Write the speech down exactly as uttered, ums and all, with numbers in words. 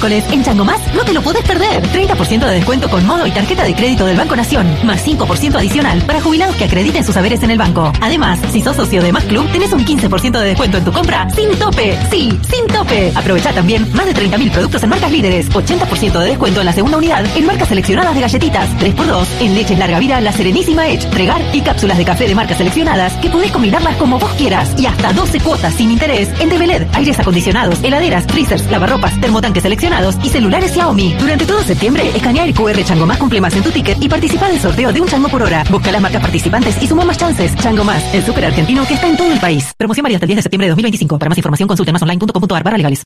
miércoles en Chango Más no te lo podés perder. treinta por ciento de descuento con modo y tarjeta de crédito del Banco Nación, más cinco por ciento adicional para jubilados que acrediten sus saberes en el banco. Además, si sos socio de Más Club, tenés un quince por ciento de descuento en tu compra sin tope. Sí, sin tope. Aprovecha también más de treinta mil productos en marcas líderes, ochenta por ciento de descuento en la segunda unidad en marcas seleccionadas de galletitas, tres por dos en leches larga vida, la Serenísima Edge, Regar y cápsulas de café de marcas seleccionadas que podés combinarlas como vos quieras y hasta doce cuotas sin interés en Develed, aires acondicionados, heladeras, freezers, lavarropas, termotanques seleccionados y celulares Xiaomi. Durante todo septiembre, escanea el Q R Chango Más cumple más en tu ticket y participa del sorteo de un chango por hora. Busca las marcas participantes y suma más chances. Chango Más, el súper argentino que está en todo el país. Promoción válida hasta el diez de septiembre de dos mil veinticinco. Para más información consulte más online punto com punto ar barra legales.